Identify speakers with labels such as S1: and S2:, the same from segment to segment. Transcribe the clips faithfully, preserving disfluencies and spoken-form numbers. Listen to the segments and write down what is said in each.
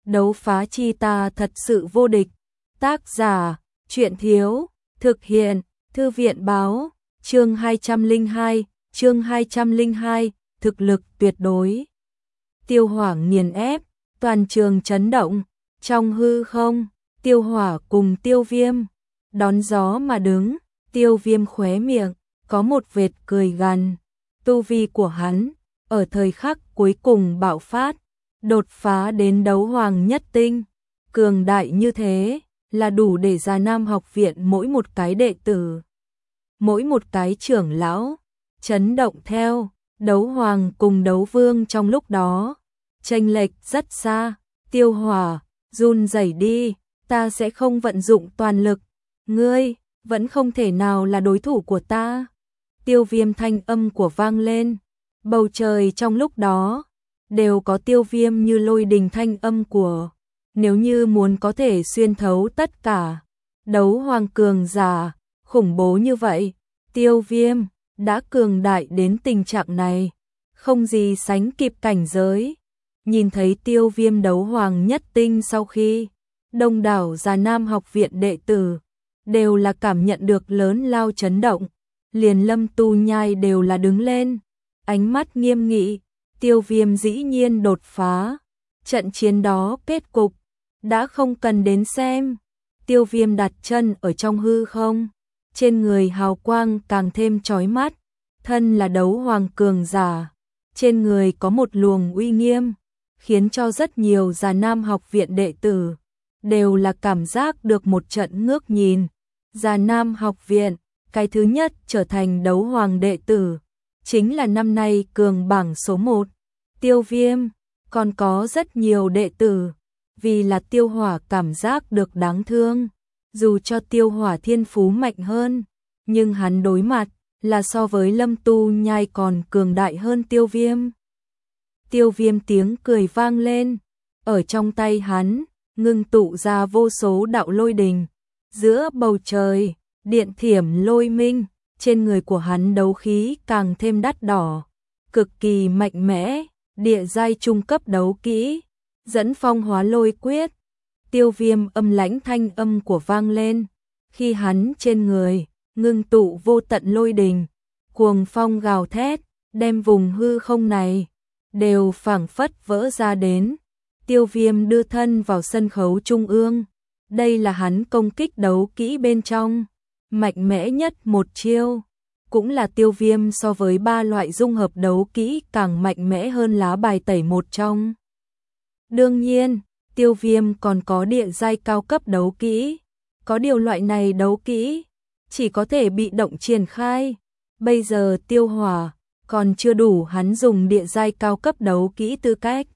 S1: đấu phá chi ta thật sự vô địch. Tác giả, Truyện Thiếu, thực hiện, Thư viện Báo, chương hai trăm lẻ hai, chương hai trăm lẻ hai, thực lực tuyệt đối. Tiêu Hỏa nghiền ép, toàn trường chấn động, trong hư không, Tiêu Hỏa cùng Tiêu Viêm đón gió mà đứng, Tiêu Viêm khóe miệng có một vệt cười gằn, tu vi của hắn ở thời khắc cuối cùng bạo phát, đột phá đến đấu hoàng nhất tinh, cường đại như thế là đủ để Già Nam học viện mỗi một cái đệ tử, mỗi một cái trưởng lão chấn động theo. Đấu hoàng cùng đấu vương trong lúc đó chênh lệch rất xa. Tiêu Hỏa, run rẩy đi, ta sẽ không vận dụng toàn lực, ngươi vẫn không thể nào là đối thủ của ta. Tiêu Viêm thanh âm của vang lên, bầu trời trong lúc đó đều có Tiêu Viêm như lôi đình thanh âm của, nếu như muốn có thể xuyên thấu tất cả đấu hoàng cường giả khủng bố như vậy, Tiêu Viêm đã cường đại đến tình trạng này, không gì sánh kịp cảnh giới. Nhìn thấy Tiêu Viêm đấu hoàng nhất tinh sau khi, đông đảo Già Nam học viện đệ tử đều là cảm nhận được lớn lao chấn động, liền Lâm Tu Nhai đều là đứng lên, ánh mắt nghiêm nghị. Tiêu Viêm dĩ nhiên đột phá, trận chiến đó kết cục đã không cần đến xem. Tiêu Viêm đặt chân ở trong hư không, trên người hào quang càng thêm chói mắt, thân là đấu hoàng cường giả, trên người có một luồng uy nghiêm, khiến cho rất nhiều Già Nam học viện đệ tử đều là cảm giác được một trận ngước nhìn. Già Nam học viện, cái thứ nhất trở thành đấu hoàng đệ tử, chính là năm nay cường bảng số một, Tiêu Viêm. Còn có rất nhiều đệ tử vì là Tiêu Hỏa cảm giác được đáng thương, dù cho Tiêu Hỏa thiên phú mạnh hơn, nhưng hắn đối mặt là so với Lâm Tu Nhai còn cường đại hơn Tiêu Viêm. Tiêu Viêm tiếng cười vang lên, ở trong tay hắn ngưng tụ ra vô số đạo lôi đình, giữa bầu trời điện thiểm lôi minh, trên người của hắn đấu khí càng thêm đắt đỏ, cực kỳ mạnh mẽ, địa giai trung cấp đấu kỹ, dẫn phong hóa lôi quyết. Tiêu Viêm âm lãnh thanh âm của vang lên, khi hắn trên người ngưng tụ vô tận lôi đình, cuồng phong gào thét, đem vùng hư không này đều phảng phất vỡ ra đến. Tiêu Viêm đưa thân vào sân khấu trung ương, đây là hắn công kích đấu kỹ bên trong mạnh mẽ nhất một chiêu, cũng là Tiêu Viêm so với ba loại dung hợp đấu kỹ càng mạnh mẽ hơn lá bài tẩy một trong. Đương nhiên, Tiêu Viêm còn có địa giai cao cấp đấu kỹ, có điều loại này đấu kỹ chỉ có thể bị động triển khai, bây giờ Tiêu Hỏa còn chưa đủ hắn dùng địa giai cao cấp đấu kỹ tư cách.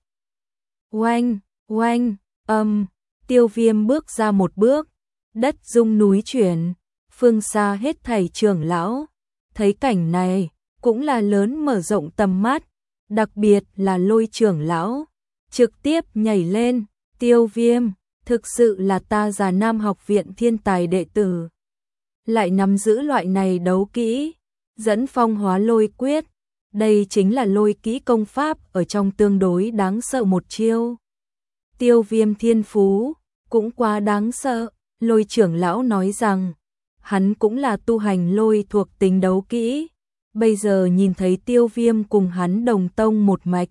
S1: Oanh, oanh, âm, Tiêu Viêm bước ra một bước, đất rung núi chuyển, phương xa hết thảy trưởng lão thấy cảnh này cũng là lớn mở rộng tầm mắt, đặc biệt là Lôi trưởng lão trực tiếp nhảy lên. Tiêu Viêm, thực sự là ta Già Nam học viện thiên tài đệ tử, lại nắm giữ loại này đấu kỹ, dẫn phong hóa lôi quyết, đây chính là lôi kỹ công pháp ở trong tương đối đáng sợ một chiêu. Tiêu Viêm thiên phú cũng quá đáng sợ. Lôi trưởng lão nói rằng hắn cũng là tu hành lôi thuộc tính đấu kỹ, bây giờ nhìn thấy Tiêu Viêm cùng hắn đồng tông một mạch,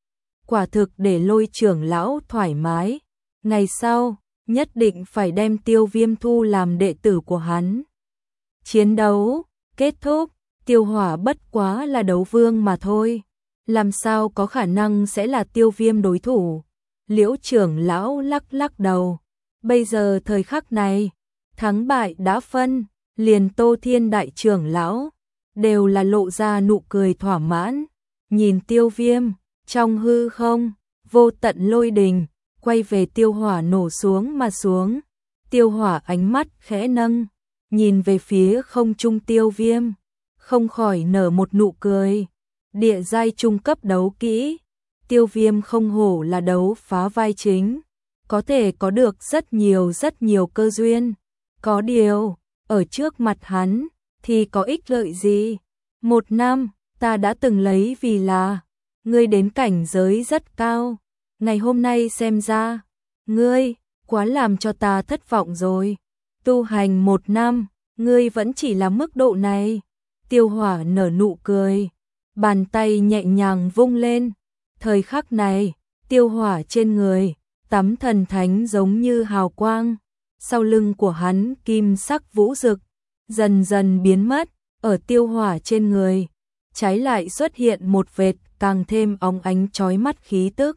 S1: quả thực để Lôi trưởng lão thoải mái, ngày sau nhất định phải đem Tiêu Viêm thu làm đệ tử của hắn. Chiến đấu kết thúc, Tiêu Hỏa bất quá là đấu vương mà thôi, làm sao có khả năng sẽ là Tiêu Viêm đối thủ. Liễu trưởng lão lắc lắc đầu, bây giờ thời khắc này thắng bại đã phân, liền Tô Thiên đại trưởng lão đều là lộ ra nụ cười thỏa mãn, nhìn Tiêu Viêm, trong hư không vô tận lôi đình quay về Tiêu Hỏa nổ xuống mà xuống. Tiêu Hỏa ánh mắt khẽ nâng, nhìn về phía không trung Tiêu Viêm, không khỏi nở một nụ cười. Địa giai trung cấp đấu kỹ, Tiêu Viêm không hổ là đấu phá vai chính, có thể có được rất nhiều rất nhiều cơ duyên, có điều ở trước mặt hắn thì có ích lợi gì. Một năm ta đã từng lấy vì là ngươi đến cảnh giới rất cao, ngày hôm nay xem ra Ngươi, quá làm cho ta thất vọng rồi. Tu hành một năm, ngươi vẫn chỉ là mức độ này. Tiêu Hỏa nở nụ cười, bàn tay nhẹ nhàng vung lên. Thời khắc này, Tiêu Hỏa trên người, tắm thần thánh giống như hào quang. Sau lưng của hắn kim sắc vũ rực, dần dần biến mất, ở Tiêu Hỏa trên người. Trái lại xuất hiện một vệt càng thêm óng ánh chói mắt khí tức.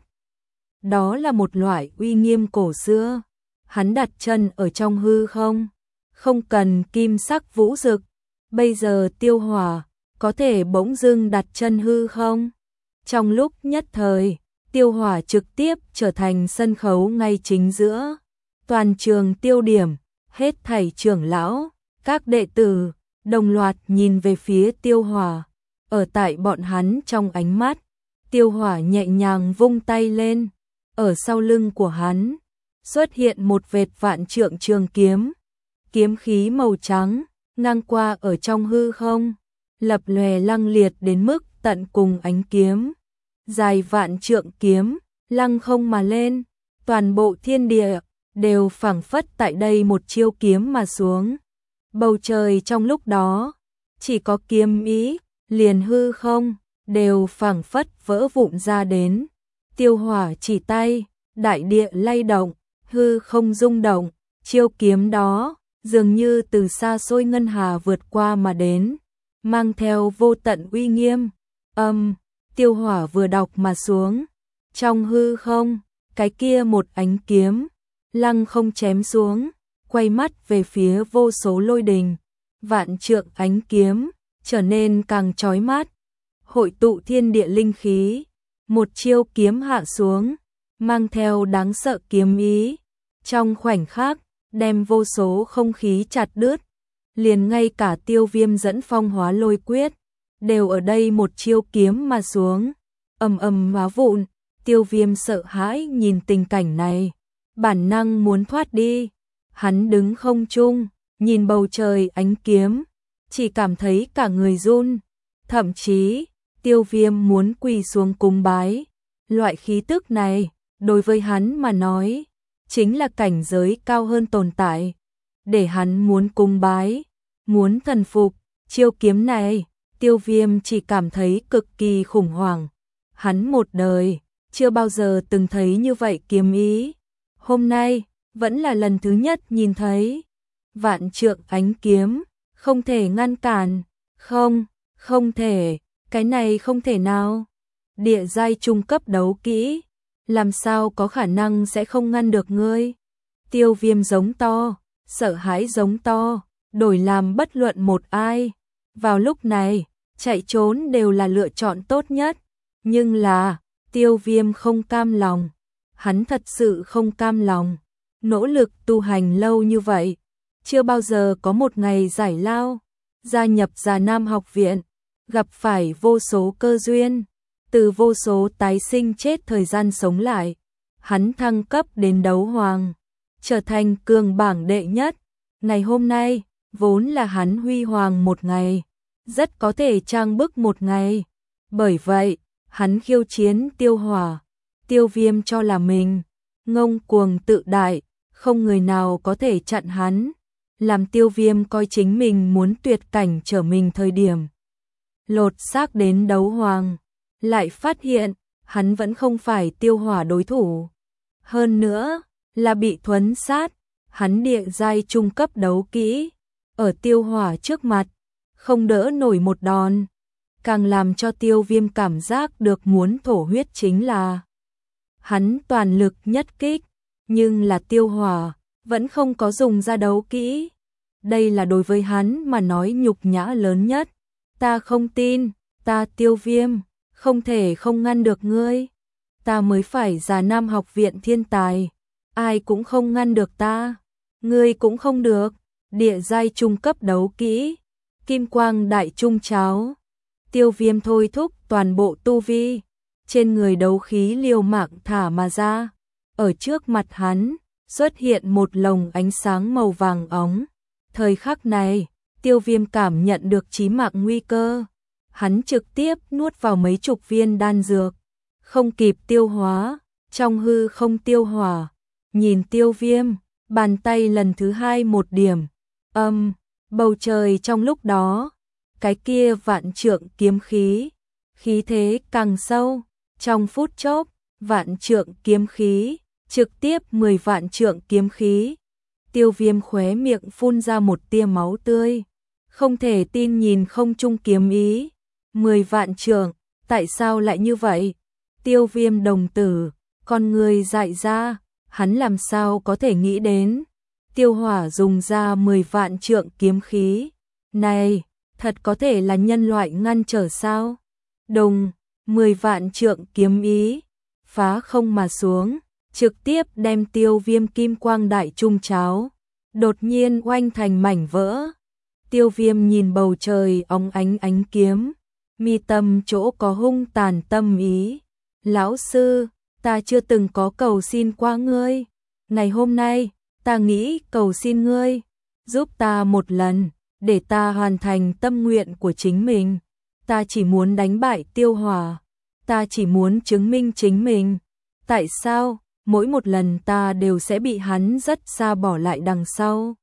S1: Đó là một loại uy nghiêm cổ xưa. Hắn đặt chân ở trong hư không, không cần kim sắc vũ rực. Bây giờ Tiêu Hỏa có thể bỗng dưng đặt chân hư không. Trong lúc nhất thời, Tiêu Hỏa trực tiếp trở thành sân khấu ngay chính giữa. Toàn trường tiêu điểm, hết thảy trưởng lão, các đệ tử, đồng loạt nhìn về phía Tiêu Hỏa. Ở tại bọn hắn trong ánh mắt, Tiêu Hỏa nhẹ nhàng vung tay lên. Ở sau lưng của hắn, xuất hiện một vệt vạn trượng trường kiếm. Kiếm khí màu trắng, ngang qua ở trong hư không, lập lòe lăng liệt đến mức tận cùng ánh kiếm. Dài vạn trượng kiếm, lăng không mà lên, toàn bộ thiên địa đều phảng phất tại đây một chiêu kiếm mà xuống. Bầu trời trong lúc đó, chỉ có kiếm ý, liền hư không, đều phảng phất vỡ vụn ra đến. Tiêu Hỏa chỉ tay, đại địa lay động, hư không rung động, chiêu kiếm đó dường như từ xa xôi ngân hà vượt qua mà đến, mang theo vô tận uy nghiêm. Âm, Tiêu Hỏa vừa đọc mà xuống, trong hư không, cái kia một ánh kiếm, lăng không chém xuống, quay mắt về phía vô số lôi đình, vạn trượng ánh kiếm, trở nên càng chói mắt, hội tụ thiên địa linh khí, một chiêu kiếm hạ xuống, mang theo đáng sợ kiếm ý, trong khoảnh khắc, đem vô số không khí chặt đứt, liền ngay cả Tiêu Viêm dẫn phong hóa lôi quyết, đều ở đây một chiêu kiếm mà xuống, ầm ầm hóa vụn. Tiêu Viêm sợ hãi nhìn tình cảnh này, bản năng muốn thoát đi. Hắn đứng không trung, nhìn bầu trời ánh kiếm, chỉ cảm thấy cả người run, thậm chí Tiêu Viêm muốn quỳ xuống cúng bái. Loại khí tức này, đối với hắn mà nói, chính là cảnh giới cao hơn tồn tại. Để hắn muốn cúng bái, muốn thần phục, chiêu kiếm này, Tiêu Viêm chỉ cảm thấy cực kỳ khủng hoảng. Hắn một đời, chưa bao giờ từng thấy như vậy kiếm ý. Hôm nay, vẫn là lần thứ nhất nhìn thấy. Vạn trượng ánh kiếm, không thể ngăn cản. Không, không thể, cái này không thể nào. Địa giai trung cấp đấu kỹ, làm sao có khả năng sẽ không ngăn được ngươi. Tiêu Viêm giống to, sợ hãi giống to, đổi làm bất luận một ai. Vào lúc này, chạy trốn đều là lựa chọn tốt nhất. Nhưng là, Tiêu Viêm không cam lòng. Hắn thật sự không cam lòng. Nỗ lực tu hành lâu như vậy, chưa bao giờ có một ngày giải lao. Gia nhập Già Nam học viện, gặp phải vô số cơ duyên, từ vô số tái sinh chết thời gian sống lại. Hắn thăng cấp đến đấu hoàng, trở thành cường bảng đệ nhất. Ngày hôm nay, vốn là hắn huy hoàng một ngày, rất có thể trang bức một ngày. Bởi vậy, hắn khiêu chiến Tiêu Hỏa. Tiêu Viêm cho là mình ngông cuồng tự đại, không người nào có thể chặn hắn. Làm Tiêu Viêm coi chính mình muốn tuyệt cảnh trở mình thời điểm lột xác đến đấu hoàng, lại phát hiện hắn vẫn không phải Tiêu Hỏa đối thủ. Hơn nữa, là bị thuấn sát. Hắn địa giai trung cấp đấu kỹ, ở Tiêu Hỏa trước mặt, không đỡ nổi một đòn. Càng làm cho Tiêu Viêm cảm giác được muốn thổ huyết chính là hắn toàn lực nhất kích, nhưng là Tiêu Hỏa vẫn không có dùng ra đấu kỹ. Đây là đối với hắn mà nói nhục nhã lớn nhất. Ta không tin, ta Tiêu Viêm, không thể không ngăn được ngươi. Ta mới phải Già Nam học viện thiên tài, ai cũng không ngăn được ta. Ngươi cũng không được. Địa giai trung cấp đấu kỹ, Kim Quang Đại Trung Cháo. Tiêu Viêm thôi thúc toàn bộ tu vi, trên người đấu khí liều mạng thả mà ra. Ở trước mặt hắn, xuất hiện một lồng ánh sáng màu vàng óng. Thời khắc này, Tiêu Viêm cảm nhận được chí mạng nguy cơ. Hắn trực tiếp nuốt vào mấy chục viên đan dược, không kịp tiêu hóa, trong hư không tiêu hỏa, nhìn Tiêu Viêm, bàn tay lần thứ hai một điểm, âm, bầu trời trong lúc đó, cái kia vạn trượng kiếm khí, khí thế càng sâu, trong phút chốc, vạn trượng kiếm khí, trực tiếp mười vạn trượng kiếm khí. Tiêu Viêm khóe miệng phun ra một tia máu tươi, không thể tin nhìn không trung kiếm ý, mười vạn trượng, tại sao lại như vậy? Tiêu Viêm đồng tử, con người dại ra, hắn làm sao có thể nghĩ đến, Tiêu Hỏa dùng ra mười vạn trượng kiếm khí, này, thật có thể là nhân loại ngăn trở sao? Đùng, mười vạn trượng kiếm ý, phá không mà xuống, trực tiếp đem Tiêu Viêm kim quang đại trung cháo, đột nhiên oanh thành mảnh vỡ. Tiêu Viêm nhìn bầu trời óng ánh ánh kiếm, mi tâm chỗ có hung tàn tâm ý. Lão sư, ta chưa từng có cầu xin qua ngươi, ngày hôm nay, ta nghĩ cầu xin ngươi, giúp ta một lần, để ta hoàn thành tâm nguyện của chính mình. Ta chỉ muốn đánh bại Tiêu Hỏa, ta chỉ muốn chứng minh chính mình. Tại sao, mỗi một lần ta đều sẽ bị hắn rất xa bỏ lại đằng sau?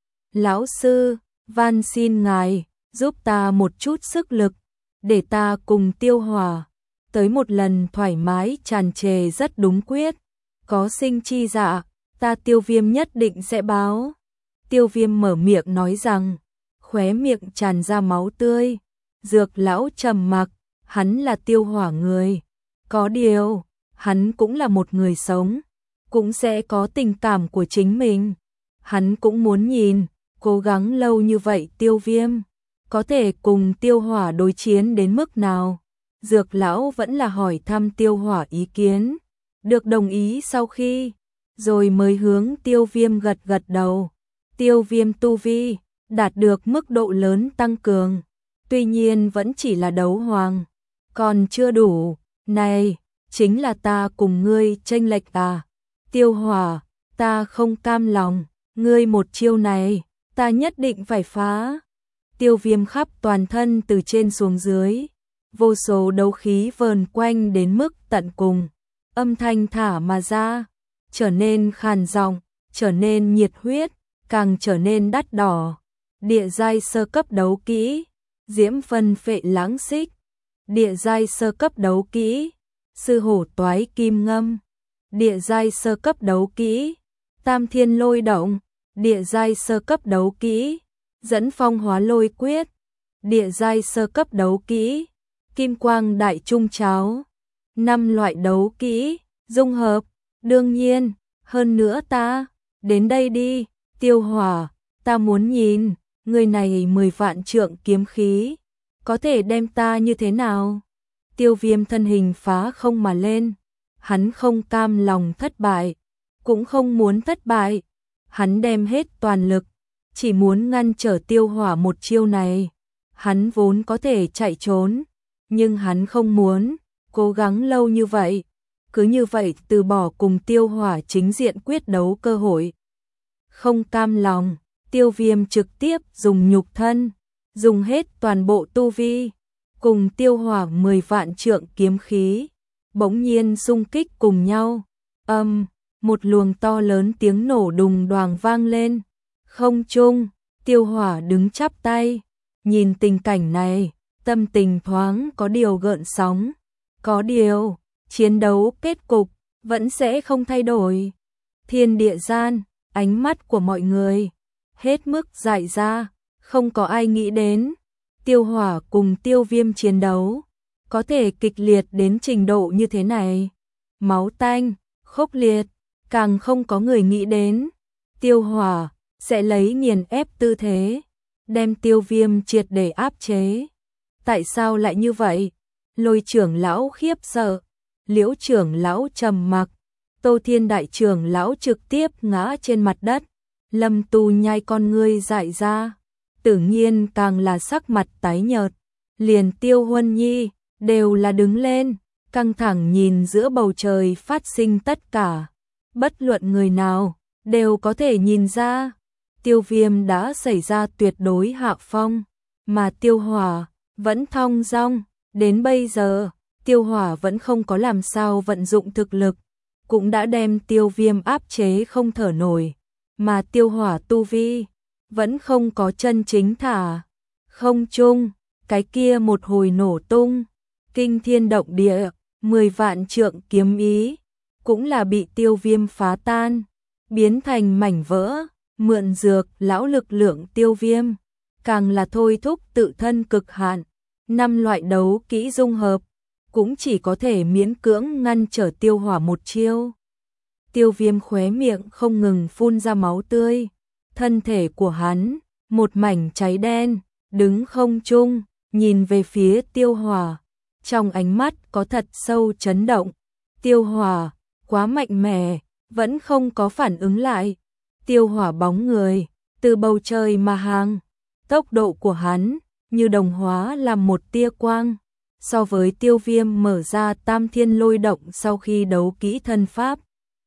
S1: Lão sư, van xin ngài, giúp ta một chút sức lực, để ta cùng Tiêu Hỏa tới một lần thoải mái tràn trề rất đúng quyết. Có sinh chi dạ, ta Tiêu Viêm nhất định sẽ báo. Tiêu Viêm mở miệng nói rằng, khóe miệng tràn ra máu tươi. Dược lão trầm mặc, hắn là Tiêu Hỏa người. Có điều, hắn cũng là một người sống, cũng sẽ có tình cảm của chính mình. Hắn cũng muốn nhìn, cố gắng lâu như vậy Tiêu Viêm có thể cùng Tiêu Hỏa đối chiến đến mức nào. Dược lão vẫn là hỏi thăm Tiêu Hỏa ý kiến, được đồng ý sau khi, rồi mới hướng Tiêu Viêm gật gật đầu. Tiêu Viêm tu vi đạt được mức độ lớn tăng cường, tuy nhiên vẫn chỉ là đấu hoàng, còn chưa đủ. Này, chính là ta cùng ngươi chênh lệch à? Tiêu Hỏa, ta không cam lòng, ngươi một chiêu này, ta nhất định phải phá. Tiêu Viêm khắp toàn thân từ trên xuống dưới, vô số đấu khí vờn quanh đến mức tận cùng, âm thanh thả mà ra, trở nên khàn giọng, trở nên nhiệt huyết, càng trở nên đắt đỏ. Địa giai sơ cấp đấu kỹ, Diễm Phân Phệ Lãng Xích. Địa giai sơ cấp đấu kỹ, Sư Hổ Toái Kim Ngâm. Địa giai sơ cấp đấu kỹ, Tam Thiên Lôi Động. Địa giai sơ cấp đấu kỹ, Dẫn Phong Hóa Lôi Quyết. Địa giai sơ cấp đấu kỹ, Kim Quang Đại Trung Cháo. Năm loại đấu kỹ dung hợp, đương nhiên, hơn nữa ta, đến đây đi, Tiêu Hỏa, ta muốn nhìn, người này mười vạn trượng kiếm khí, có thể đem ta như thế nào? Tiêu Viêm thân hình phá không mà lên, hắn không cam lòng thất bại, cũng không muốn thất bại, hắn đem hết toàn lực, chỉ muốn ngăn trở Tiêu Hỏa một chiêu này. Hắn vốn có thể chạy trốn, nhưng hắn không muốn cố gắng lâu như vậy, cứ như vậy từ bỏ cùng Tiêu Hỏa chính diện quyết đấu cơ hội. Không cam lòng, Tiêu Viêm trực tiếp dùng nhục thân, dùng hết toàn bộ tu vi, cùng Tiêu Hỏa mười vạn trượng kiếm khí, bỗng nhiên xung kích cùng nhau. Âm, một luồng to lớn tiếng nổ đùng đoàng vang lên. Không trung, Tiêu Hỏa đứng chắp tay, nhìn tình cảnh này, tâm tình thoáng có điều gợn sóng. Có điều, chiến đấu kết cục vẫn sẽ không thay đổi. Thiên địa gian, ánh mắt của mọi người hết mức dại ra, không có ai nghĩ đến Tiêu Hỏa cùng Tiêu Viêm chiến đấu có thể kịch liệt đến trình độ như thế này. Máu tanh, khốc liệt, càng không có người nghĩ đến Tiêu Hỏa sẽ lấy nghiền ép tư thế, đem Tiêu Viêm triệt để áp chế. Tại sao lại như vậy? Lôi trưởng lão khiếp sợ, Liễu trưởng lão trầm mặc, Tô Thiên đại trưởng lão trực tiếp ngã trên mặt đất. Lâm Tu nhai con ngươi dại ra, Tử Nhiên càng là sắc mặt tái nhợt, liền Tiêu Huân Nhi đều là đứng lên, căng thẳng nhìn giữa bầu trời phát sinh tất cả. Bất luận người nào đều có thể nhìn ra, Tiêu Viêm đã xảy ra tuyệt đối hạ phong, mà Tiêu Hỏa vẫn thong dong. Đến bây giờ, Tiêu Hỏa vẫn không có làm sao vận dụng thực lực, cũng đã đem Tiêu Viêm áp chế không thở nổi, mà Tiêu Hỏa tu vi vẫn không có chân chính thả không trung, cái kia một hồi nổ tung, kinh thiên động địa, mười vạn trượng kiếm ý, cũng là bị Tiêu Viêm phá tan, biến thành mảnh vỡ, mượn dược lão lực lượng Tiêu Viêm, càng là thôi thúc tự thân cực hạn, năm loại đấu kỹ dung hợp, cũng chỉ có thể miễn cưỡng ngăn trở Tiêu Hỏa một chiêu. Tiêu Viêm khóe miệng không ngừng phun ra máu tươi, thân thể của hắn, một mảnh cháy đen, đứng không trung, nhìn về phía Tiêu Hỏa, trong ánh mắt có thật sâu chấn động. Tiêu Hỏa, quá mạnh mẽ, vẫn không có phản ứng lại. Tiêu Hỏa bóng người, từ bầu trời mà hàng, tốc độ của hắn, như đồng hóa làm một tia quang. So với Tiêu Viêm mở ra tam thiên lôi động sau khi đấu kỹ thân pháp,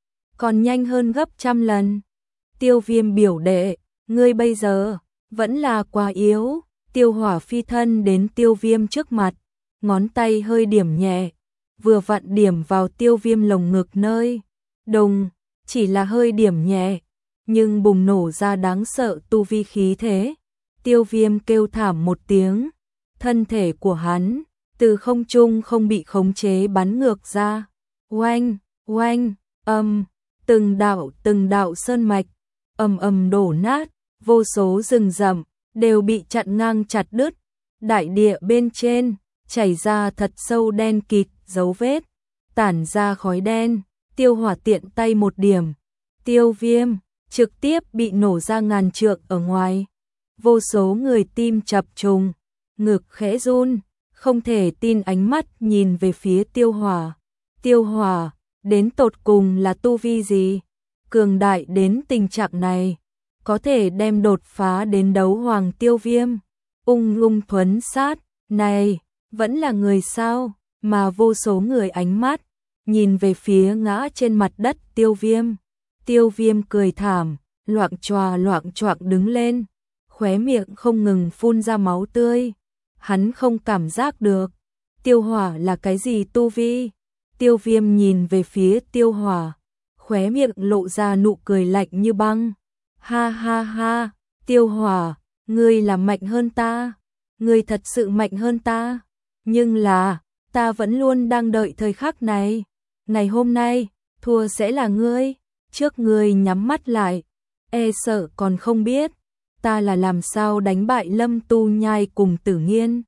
S1: còn nhanh hơn gấp trăm lần. Tiêu Viêm biểu đệ, ngươi bây giờ, vẫn là quá yếu. Tiêu Hỏa phi thân đến Tiêu Viêm trước mặt, ngón tay hơi điểm nhẹ, vừa vặn điểm vào Tiêu Viêm lồng ngực nơi. Đùng, chỉ là hơi điểm nhẹ, nhưng bùng nổ ra đáng sợ tu vi khí thế. Tiêu Viêm kêu thảm một tiếng, thân thể của hắn, từ không trung không bị khống chế bắn ngược ra. Oanh, oanh, âm, từng đạo từng đạo sơn mạch, ầm ầm đổ nát, vô số rừng rậm đều bị chặn ngang chặt đứt, đại địa bên trên chảy ra thật sâu đen kịt dấu vết, tản ra khói đen. Tiêu Hỏa tiện tay một điểm, Tiêu Viêm trực tiếp bị nổ ra ngàn trượng ở ngoài. Vô số người tim chập trùng, ngực khẽ run, không thể tin ánh mắt nhìn về phía Tiêu Hỏa. Tiêu Hỏa, đến tột cùng là tu vi gì? Cường đại đến tình trạng này, có thể đem đột phá đến đấu hoàng Tiêu Viêm. Ung ung thuấn sát, này, vẫn là người sao? Mà vô số người ánh mắt, nhìn về phía ngã trên mặt đất Tiêu Viêm. Tiêu Viêm cười thảm, loạng choạng loạng choạng đứng lên, khóe miệng không ngừng phun ra máu tươi. Hắn không cảm giác được Tiêu Hỏa là cái gì tu vi. Tiêu Viêm nhìn về phía Tiêu Hỏa, khóe miệng lộ ra nụ cười lạnh như băng. Ha ha ha, Tiêu Hỏa, ngươi là mạnh hơn ta, ngươi thật sự mạnh hơn ta, nhưng là, ta vẫn luôn đang đợi thời khắc này. Ngày hôm nay, thua sẽ là ngươi. Trước ngươi nhắm mắt lại, e sợ còn không biết, ta là làm sao đánh bại Lâm Tu Nhai cùng Tử Nghiên.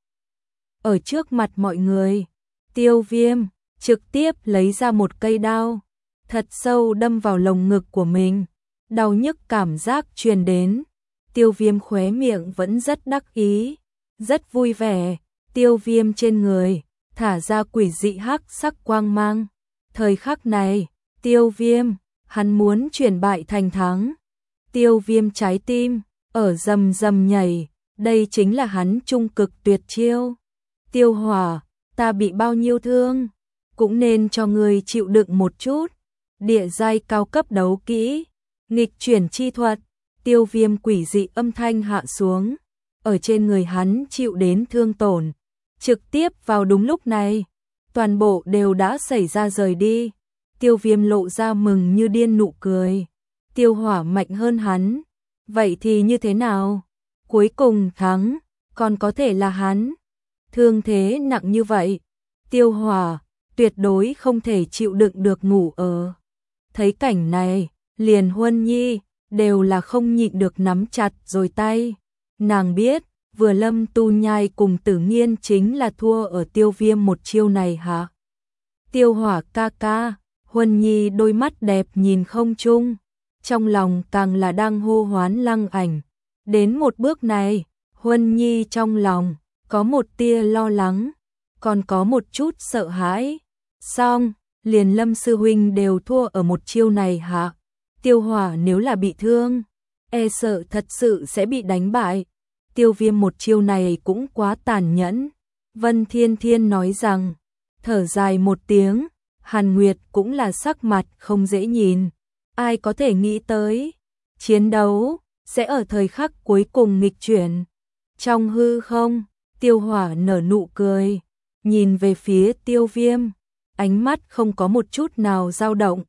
S1: Ở trước mặt mọi người, Tiêu Viêm trực tiếp lấy ra một cây đao, thật sâu đâm vào lồng ngực của mình, đau nhức cảm giác truyền đến. Tiêu Viêm khóe miệng vẫn rất đắc ý, rất vui vẻ. Tiêu Viêm trên người thả ra quỷ dị hắc sắc quang mang. Thời khắc này, Tiêu Viêm, hắn muốn chuyển bại thành thắng. Tiêu Viêm trái tim ở rầm rầm nhảy, đây chính là hắn trung cực tuyệt chiêu. Tiêu Hỏa, ta bị bao nhiêu thương, cũng nên cho ngươi chịu đựng một chút. Địa giai cao cấp đấu kỹ, nghịch chuyển chi thuật. Tiêu Viêm quỷ dị âm thanh hạ xuống, ở trên người hắn chịu đến thương tổn. Trực tiếp vào đúng lúc này, toàn bộ đều đã xảy ra rời đi. Tiêu Viêm lộ ra mừng như điên nụ cười. Tiêu Hỏa mạnh hơn hắn, vậy thì như thế nào? Cuối cùng thắng, còn có thể là hắn. Thương thế nặng như vậy, Tiêu Hỏa tuyệt đối không thể chịu đựng được ngủ ở. Thấy cảnh này, liền Huân Nhi đều là không nhịn được nắm chặt rồi tay. Nàng biết, vừa Lâm Tu Nhai cùng Tử Nghiên chính là thua ở Tiêu Viêm một chiêu này hả? Tiêu Hỏa ca ca, Huân Nhi đôi mắt đẹp nhìn không chung, trong lòng càng là đang hô hoán Lăng Ảnh. Đến một bước này, Huân Nhi trong lòng có một tia lo lắng, còn có một chút sợ hãi. Xong, liền Lâm sư huynh đều thua ở một chiêu này hả? Tiêu Hỏa nếu là bị thương, e sợ thật sự sẽ bị đánh bại. Tiêu Viêm một chiêu này cũng quá tàn nhẫn. Vân Thiên Thiên nói rằng, thở dài một tiếng, Hàn Nguyệt cũng là sắc mặt không dễ nhìn. Ai có thể nghĩ tới, chiến đấu sẽ ở thời khắc cuối cùng nghịch chuyển. Trong hư không, Tiêu Hỏa nở nụ cười, nhìn về phía Tiêu Viêm, ánh mắt không có một chút nào dao động,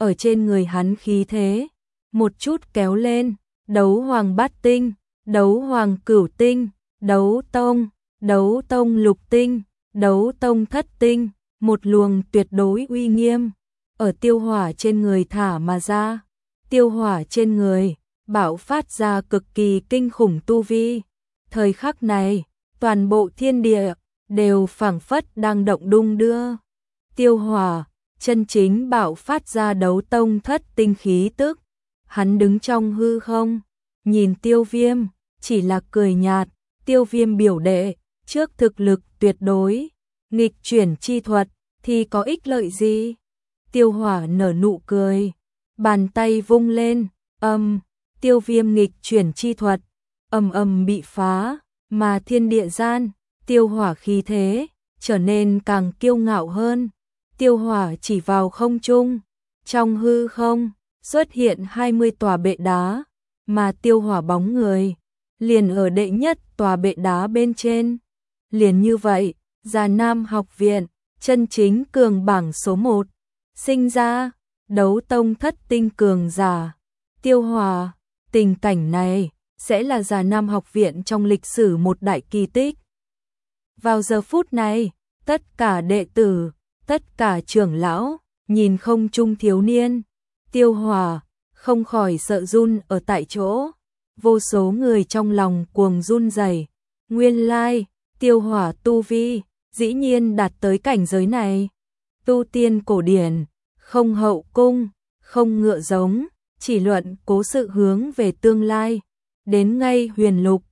S1: ở trên người hắn khí thế, một chút kéo lên, đấu hoàng bát tinh, đấu hoàng cửu tinh, đấu tông, đấu tông lục tinh, đấu tông thất tinh, một luồng tuyệt đối uy nghiêm, ở Tiêu Hỏa trên người thả mà ra. Tiêu Hỏa trên người, bạo phát ra cực kỳ kinh khủng tu vi. Thời khắc này, toàn bộ thiên địa, đều phảng phất đang động đung đưa. Tiêu Hỏa, chân chính bạo phát ra đấu tông thất tinh khí tức. Hắn đứng trong hư không, nhìn Tiêu Viêm, chỉ là cười nhạt. Tiêu Viêm biểu đệ, trước thực lực tuyệt đối, nghịch chuyển chi thuật, thì có ích lợi gì? Tiêu Hỏa nở nụ cười, bàn tay vung lên, âm, Tiêu Viêm nghịch chuyển chi thuật, ầm ầm bị phá, mà thiên địa gian, Tiêu Hỏa khí thế, trở nên càng kiêu ngạo hơn. Tiêu Hỏa chỉ vào không trung, trong hư không, xuất hiện hai mươi tòa bệ đá, mà Tiêu Hỏa bóng người, liền ở đệ nhất tòa bệ đá bên trên. Liền như vậy, Già Nam học viện, chân chính cường bảng số một, sinh ra, đấu tông thất tinh cường giả, Tiêu Hỏa. Tình cảnh này, sẽ là Già Nam học viện trong lịch sử một đại kỳ tích. Vào giờ phút này, tất cả đệ tử, tất cả trưởng lão, nhìn không trung thiếu niên, Tiêu Hỏa, không khỏi sợ run ở tại chỗ. Vô số người trong lòng cuồng run rẩy. Nguyên lai, Tiêu Hỏa tu vi, dĩ nhiên đạt tới cảnh giới này. Tu tiên cổ điển, không hậu cung, không ngựa giống, chỉ luận cố sự hướng về tương lai. Đến ngay huyền lục,